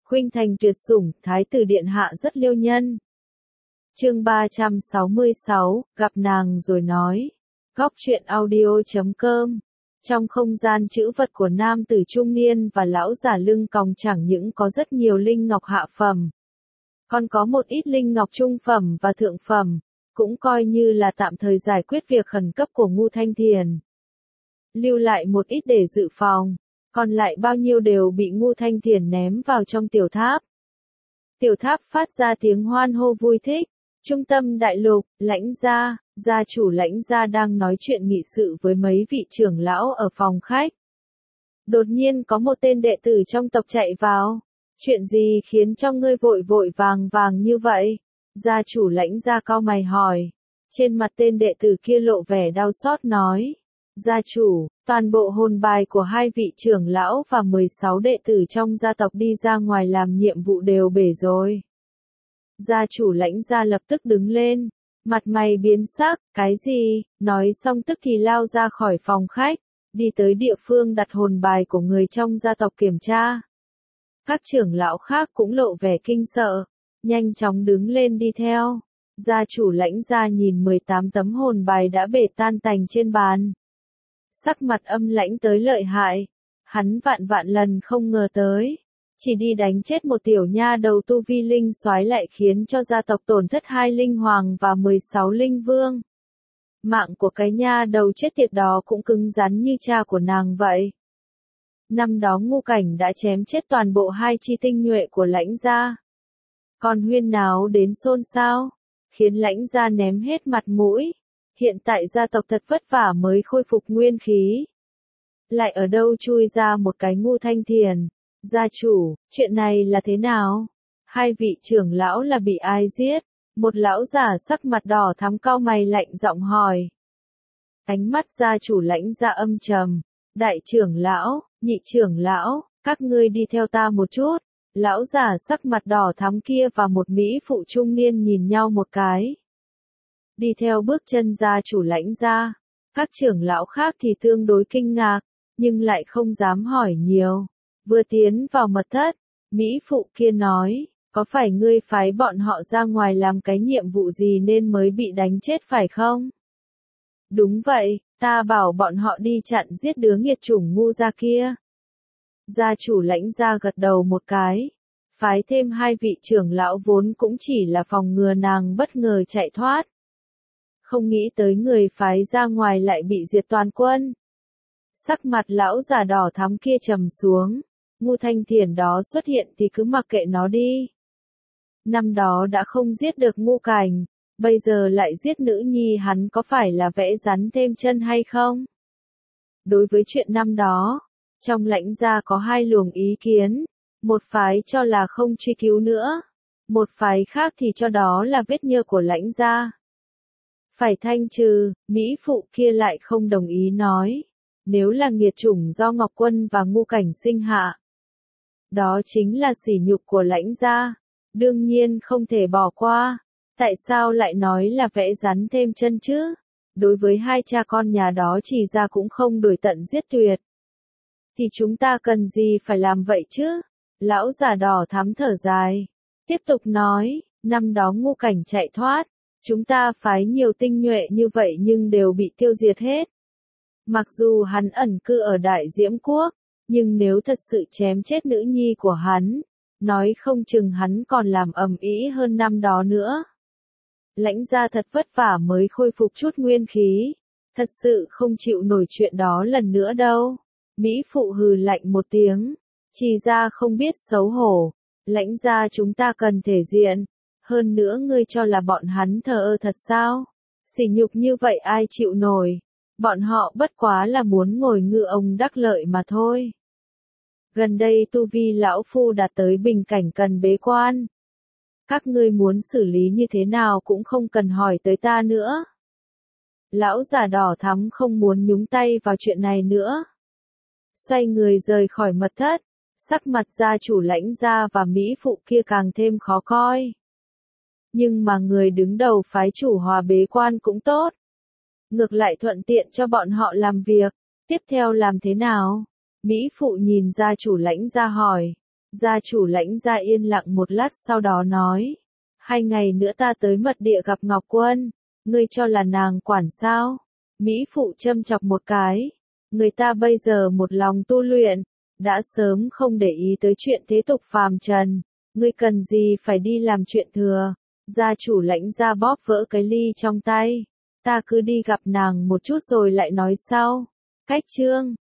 Khuynh thành tuyệt sủng, thái tử điện hạ rất liêu nhân. Chương 366, gặp nàng rồi nói. Góc truyện audio.com. Trong không gian trữ vật của nam tử trung niên và lão giả lưng còng chẳng những có rất nhiều linh ngọc hạ phẩm, còn có một ít linh ngọc trung phẩm và thượng phẩm, cũng coi như là tạm thời giải quyết việc khẩn cấp của Ngũ Thanh Thiền. Lưu lại một ít để dự phòng, còn lại bao nhiêu đều bị Ngũ Thanh Thiền ném vào trong tiểu tháp. Tiểu tháp phát ra tiếng hoan hô vui thích. Trung tâm đại lục, Lãnh gia, gia chủ Lãnh gia đang nói chuyện nghị sự với mấy vị trưởng lão ở phòng khách. Đột nhiên có một tên đệ tử trong tộc chạy vào. Chuyện gì khiến cho ngươi vội vội vàng vàng như vậy? Gia chủ Lãnh gia cau mày hỏi. Trên mặt tên đệ tử kia lộ vẻ đau xót nói. Gia chủ, toàn bộ hồn bài của hai vị trưởng lão và 16 đệ tử trong gia tộc đi ra ngoài làm nhiệm vụ đều bể rồi. Gia chủ Lãnh gia lập tức đứng lên, mặt mày biến sắc, cái gì, nói xong tức thì lao ra khỏi phòng khách, đi tới địa phương đặt hồn bài của người trong gia tộc kiểm tra. Các trưởng lão khác cũng lộ vẻ kinh sợ, nhanh chóng đứng lên đi theo. Gia chủ Lãnh gia nhìn 18 tấm hồn bài đã bể tan tành trên bàn. Sắc mặt âm lãnh tới lợi hại, hắn vạn vạn lần không ngờ tới. Chỉ đi đánh chết một tiểu nha đầu tu vi linh soái lại khiến cho gia tộc tổn thất 2 linh hoàng và 16 linh vương. Mạng của cái nha đầu chết tiệt đó cũng cứng rắn như cha của nàng vậy. Năm đó Ngũ Cảnh đã chém chết toàn bộ 2 chi tinh nhuệ của Lãnh gia. Còn huyên náo đến xôn xao, khiến Lãnh gia ném hết mặt mũi. Hiện tại gia tộc thật vất vả mới khôi phục nguyên khí. Lại ở đâu chui ra một cái Ngũ Thanh Thiền. Gia chủ, chuyện này là thế nào? Hai vị trưởng lão là bị ai giết? Một lão giả sắc mặt đỏ thắm cau mày lạnh giọng hỏi. Ánh mắt gia chủ Lãnh gia âm trầm. Đại trưởng lão, nhị trưởng lão, các ngươi đi theo ta một chút. Lão giả sắc mặt đỏ thắm kia và một mỹ phụ trung niên nhìn nhau một cái. Đi theo bước chân gia chủ Lãnh gia. Các trưởng lão khác thì tương đối kinh ngạc, nhưng lại không dám hỏi nhiều. Vừa tiến vào mật thất, mỹ phụ kia nói, có phải ngươi phái bọn họ ra ngoài làm cái nhiệm vụ gì nên mới bị đánh chết phải không? Đúng vậy, ta bảo bọn họ đi chặn giết đứa nghiệt chủng ngu gia kia. Gia chủ Lãnh gia gật đầu một cái, phái thêm 2 vị trưởng lão vốn cũng chỉ là phòng ngừa nàng bất ngờ chạy thoát. Không nghĩ tới người phái ra ngoài lại bị diệt toàn quân. Sắc mặt lão già đỏ thắm kia trầm xuống. Ngũ Thanh Thiền đó xuất hiện thì cứ mặc kệ nó đi. Năm đó đã không giết được Ngũ Cảnh, bây giờ lại giết nữ nhi hắn có phải là vẽ rắn thêm chân hay không? Đối với chuyện năm đó, trong Lãnh gia có 2 luồng ý kiến, một phái cho là không truy cứu nữa, một phái khác thì cho đó là vết nhơ của Lãnh gia. Phải thanh trừ, mỹ phụ kia lại không đồng ý nói, nếu là nghiệt chủng do Ngọc Quân và Ngũ Cảnh sinh hạ. Đó chính là sỉ nhục của Lãnh gia, đương nhiên không thể bỏ qua. Tại sao lại nói là vẽ rắn thêm chân chứ? Đối với 2 cha con nhà đó chỉ ra cũng không đổi tận giết tuyệt. Thì chúng ta cần gì phải làm vậy chứ? Lão già đỏ thắm thở dài. Tiếp tục nói, năm đó Ngũ Cảnh chạy thoát. Chúng ta phái nhiều tinh nhuệ như vậy nhưng đều bị tiêu diệt hết. Mặc dù hắn ẩn cư ở Đại Diễm Quốc, nhưng nếu thật sự chém chết nữ nhi của hắn, nói không chừng hắn còn làm ầm ĩ hơn năm đó nữa. Lãnh gia thật vất vả mới khôi phục chút nguyên khí, thật sự không chịu nổi chuyện đó lần nữa đâu. Mỹ phụ hừ lạnh một tiếng, chỉ ra không biết xấu hổ. Lãnh gia chúng ta cần thể diện, hơn nữa ngươi cho là bọn hắn thờ ơ thật sao? Sỉ nhục như vậy ai chịu nổi? Bọn họ bất quá là muốn ngồi ngư ông đắc lợi mà thôi. Gần đây tu vi lão phu đạt tới bình cảnh cần bế quan. Các ngươi muốn xử lý như thế nào cũng không cần hỏi tới ta nữa. Lão già đỏ thắm không muốn nhúng tay vào chuyện này nữa. Xoay người rời khỏi mật thất, sắc mặt gia chủ Lãnh gia và mỹ phụ kia càng thêm khó coi. Nhưng mà người đứng đầu phái chủ hòa bế quan cũng tốt. Ngược lại thuận tiện cho bọn họ làm việc. Tiếp theo làm thế nào? Mỹ phụ nhìn gia chủ Lãnh gia hỏi. Gia chủ Lãnh gia yên lặng một lát sau đó nói. 2 ngày nữa ta tới mật địa gặp Ngọc Quân. Ngươi cho là nàng quản sao? Mỹ phụ châm chọc một cái. Người ta bây giờ một lòng tu luyện. Đã sớm không để ý tới chuyện thế tục phàm trần. Ngươi cần gì phải đi làm chuyện thừa. Gia chủ Lãnh gia bóp vỡ cái ly trong tay. Ta cứ đi gặp nàng một chút rồi lại nói sau. Cách chương